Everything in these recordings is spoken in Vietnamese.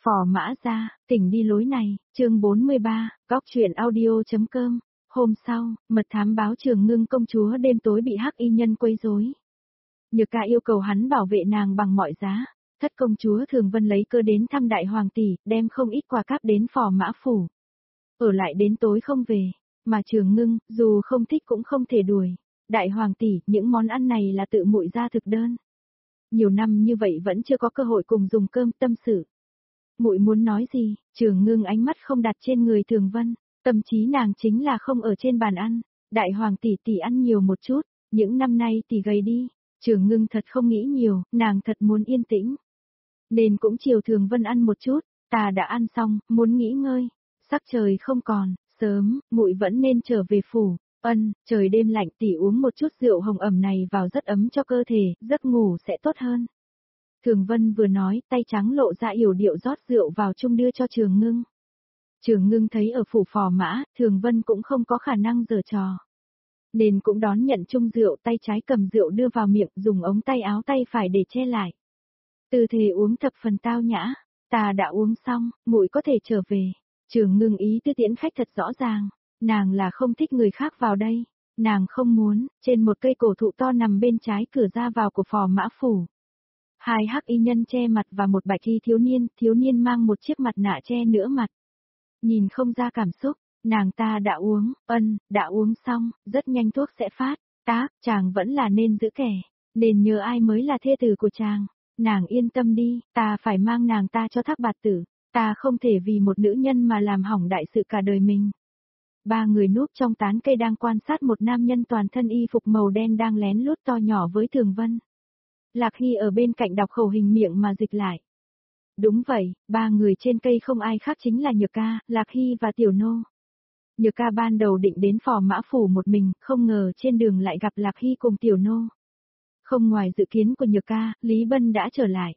Phò Mã Gia, tỉnh đi lối này, chương 43, góc truyện audio.com. Hôm sau, mật thám báo Trường Ngưng công chúa đêm tối bị hắc y nhân quấy rối. Nhược Ca yêu cầu hắn bảo vệ nàng bằng mọi giá. Thất công chúa Thường Vân lấy cơ đến thăm đại hoàng tỷ, đem không ít quà cáp đến Phò Mã phủ. Ở lại đến tối không về, mà Trường Ngưng, dù không thích cũng không thể đuổi. Đại hoàng tỷ, những món ăn này là tự muội ra thực đơn. Nhiều năm như vậy vẫn chưa có cơ hội cùng dùng cơm tâm sự. Muội muốn nói gì? Trường Ngưng ánh mắt không đặt trên người Thường Vân, tâm trí nàng chính là không ở trên bàn ăn. Đại hoàng tỷ tỷ ăn nhiều một chút, những năm nay tỷ gầy đi. Trường Ngưng thật không nghĩ nhiều, nàng thật muốn yên tĩnh. Nên cũng chiều Thường Vân ăn một chút, ta đã ăn xong, muốn nghỉ ngơi. Sắc trời không còn, sớm, muội vẫn nên trở về phủ. Trời đêm lạnh tỷ uống một chút rượu hồng ẩm này vào rất ấm cho cơ thể, giấc ngủ sẽ tốt hơn. Thường Vân vừa nói, tay trắng lộ ra yểu điệu rót rượu vào chung đưa cho Trường Ngưng. Trường Ngưng thấy ở phủ Phò Mã, Thường Vân cũng không có khả năng giở trò. Nên cũng đón nhận chung rượu, tay trái cầm rượu đưa vào miệng, dùng ống tay áo tay phải để che lại. Tư thế uống thập phần tao nhã, ta đã uống xong, muội có thể trở về. Trường Ngưng ý tư tiễn khách thật rõ ràng, nàng là không thích người khác vào đây, nàng không muốn, trên một cây cổ thụ to nằm bên trái cửa ra vào của Phò Mã phủ. Hai hắc y nhân che mặt và một bạch y thiếu niên mang một chiếc mặt nạ che nửa mặt. Nhìn không ra cảm xúc, nàng ta đã uống, đã uống xong, rất nhanh thuốc sẽ phát, chàng vẫn là nên giữ kẻ, nên nhớ ai mới là thê tử của chàng, nàng yên tâm đi, ta phải mang nàng ta cho Thác Bạt Tử, ta không thể vì một nữ nhân mà làm hỏng đại sự cả đời mình. Ba người núp trong tán cây đang quan sát một nam nhân toàn thân y phục màu đen đang lén lút to nhỏ với Thường Vân. Lạc Hy ở bên cạnh đọc khẩu hình miệng mà dịch lại. Đúng vậy, ba người trên cây không ai khác chính là Nhược Ca, Lạc Hy và Tiểu Nô. Nhược Ca ban đầu định đến Phò Mã phủ một mình, không ngờ trên đường lại gặp Lạc Hy cùng Tiểu Nô. Không ngoài dự kiến của Nhược Ca, Lý Bân đã trở lại.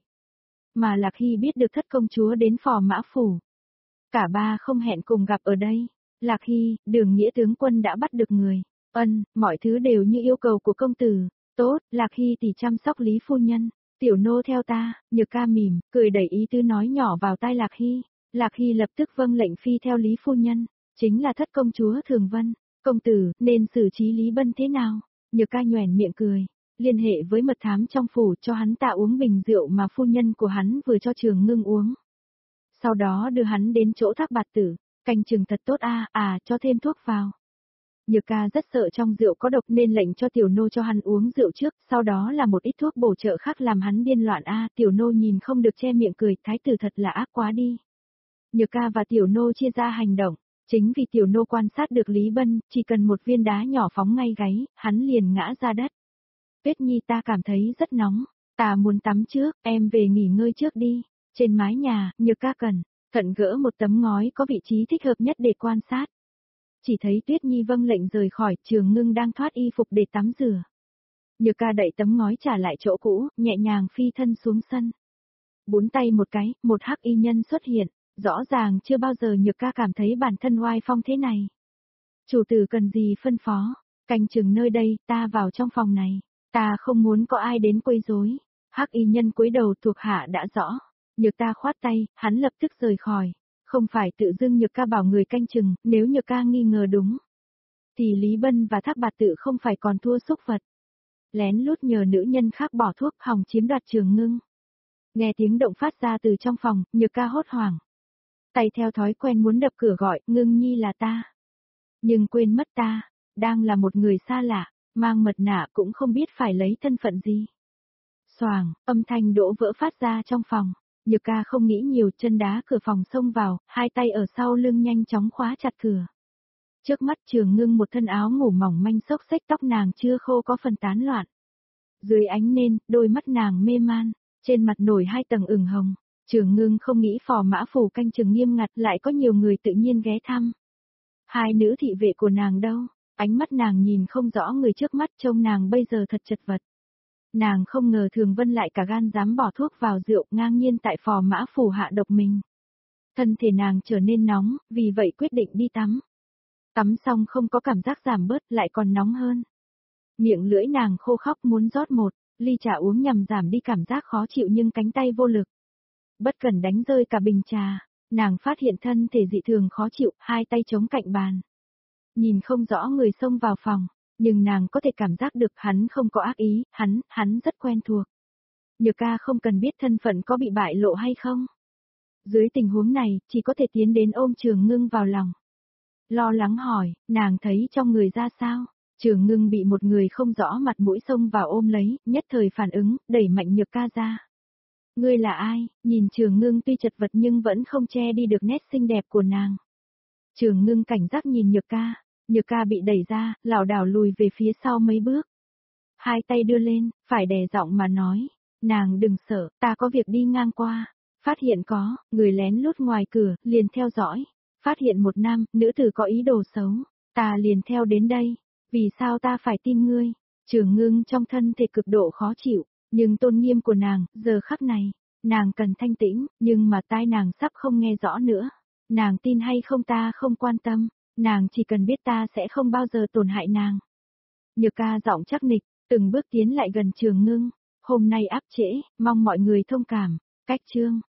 Mà Lạc Hy biết được thất công chúa đến Phò Mã phủ. Cả ba không hẹn cùng gặp ở đây. Lạc Hy, Đường Nghĩa tướng quân đã bắt được người. Mọi thứ đều như yêu cầu của công tử. Tốt, Lạc Hy tỷ chăm sóc Lý phu nhân. Tiểu Nô theo ta, Nhược Ca mỉm, cười đẩy ý tứ nói nhỏ vào tai Lạc Hy. Lạc Hy lập tức vâng lệnh phi theo Lý phu nhân. Chính là thất công chúa Thường Vân. Công tử, nên xử trí Lý Bân thế nào? Nhược Ca nhoẻn miệng cười. Liên hệ với mật thám trong phủ cho hắn ta uống bình rượu mà phu nhân của hắn vừa cho Trường Ngưng uống. Sau đó đưa hắn đến chỗ Thác Bạt Tử. Canh chừng thật tốt cho thêm thuốc vào. Nhược Ca rất sợ trong rượu có độc nên lệnh cho Tiểu Nô cho hắn uống rượu trước, sau đó là một ít thuốc bổ trợ khác làm hắn điên loạn Tiểu Nô nhìn không được che miệng cười, thái tử thật là ác quá đi. Nhược Ca và Tiểu Nô chia ra hành động, chính vì Tiểu Nô quan sát được Lý Bân, chỉ cần một viên đá nhỏ phóng ngay gáy, hắn liền ngã ra đất. Tuyết Nhi ta cảm thấy rất nóng, ta muốn tắm trước, em về nghỉ ngơi trước đi. Trên mái nhà, Nhược Ca cẩn gỡ một tấm ngói có vị trí thích hợp nhất để quan sát. Chỉ thấy Tuyết Nhi vâng lệnh rời khỏi, Trường Ngưng đang thoát y phục để tắm rửa. Nhược Ca đẩy tấm ngói trả lại chỗ cũ, nhẹ nhàng phi thân xuống sân. Búng tay một cái, một hắc y nhân xuất hiện, rõ ràng chưa bao giờ Nhược Ca cảm thấy bản thân oai phong thế này. Chủ tử cần gì phân phó, canh chừng nơi đây, ta vào trong phòng này, ta không muốn có ai đến quấy rối. Hắc y nhân cúi đầu thuộc hạ đã rõ. Nhược Ca khoát tay, hắn lập tức rời khỏi. Không phải tự dưng Nhược Ca bảo người canh chừng, nếu Nhược Ca nghi ngờ đúng. Thì Lý Bân và Thác Bạt Tử không phải còn thua xúc vật. Lén lút nhờ nữ nhân khác bỏ thuốc hòng chiếm đoạt Trường Ngưng. Nghe tiếng động phát ra từ trong phòng, Nhược Ca hốt hoảng. Tay theo thói quen muốn đập cửa gọi, Ngưng Nhi là ta. Nhưng quên mất ta, đang là một người xa lạ, mang mật nạ cũng không biết phải lấy thân phận gì. Xoàng, âm thanh đổ vỡ phát ra trong phòng. Nhược Ca không nghĩ nhiều, chân đá cửa phòng xông vào, hai tay ở sau lưng nhanh chóng khóa chặt cửa. Trước mắt Trường Ngưng một thân áo ngủ mỏng manh xốc xếch, tóc nàng chưa khô có phần tán loạn. Dưới ánh nến, đôi mắt nàng mê man, trên mặt nổi hai tầng ửng hồng. Trường Ngưng không nghĩ Phò Mã phủ canh chừng nghiêm ngặt lại có nhiều người tự nhiên ghé thăm. Hai nữ thị vệ của nàng đâu? Ánh mắt nàng nhìn không rõ người trước mắt, trông nàng bây giờ thật chật vật. Nàng không ngờ Thường Vân lại cả gan dám bỏ thuốc vào rượu, ngang nhiên tại Phò Mã phủ hạ độc mình. Thân thể nàng trở nên nóng, vì vậy quyết định đi tắm. Tắm xong không có cảm giác giảm bớt, lại còn nóng hơn. Miệng lưỡi nàng khô khóc muốn rót một ly trà uống nhằm giảm đi cảm giác khó chịu nhưng cánh tay vô lực. bất cẩn đánh rơi cả bình trà, nàng phát hiện thân thể dị thường khó chịu, hai tay chống cạnh bàn. Nhìn không rõ người xông vào phòng, nhưng nàng có thể cảm giác được hắn không có ác ý, hắn rất quen thuộc. Nhược ca không cần biết thân phận có bị bại lộ hay không. Dưới tình huống này, chỉ có thể tiến đến ôm Trường Ngưng vào lòng. Lo lắng hỏi, nàng thấy trong người ra sao? Trường Ngưng bị một người không rõ mặt mũi xông vào ôm lấy, nhất thời phản ứng, đẩy mạnh Nhược ca ra. Ngươi là ai? Nhìn Trường Ngưng tuy chật vật nhưng vẫn không che đi được nét xinh đẹp của nàng. Trường Ngưng cảnh giác nhìn Nhược ca bị đẩy ra, lảo đảo lùi về phía sau mấy bước. Hai tay đưa lên, phải đè giọng mà nói, nàng đừng sợ, ta có việc đi ngang qua. Phát hiện có, người lén lút ngoài cửa, liền theo dõi. Phát hiện một nam, nữ tử có ý đồ xấu, ta liền theo đến đây. Vì sao ta phải tin ngươi? Trường Ngưng trong thân thể cực độ khó chịu, nhưng tôn nghiêm của nàng, giờ khắc này, nàng cần thanh tĩnh, nhưng mà tai nàng sắp không nghe rõ nữa. Nàng tin hay không ta không quan tâm, nàng chỉ cần biết ta sẽ không bao giờ tổn hại nàng. Nhược ca giọng chắc nịch, từng bước tiến lại gần Trường Ngưng, hôm nay áp trễ, mong mọi người thông cảm, cách chương.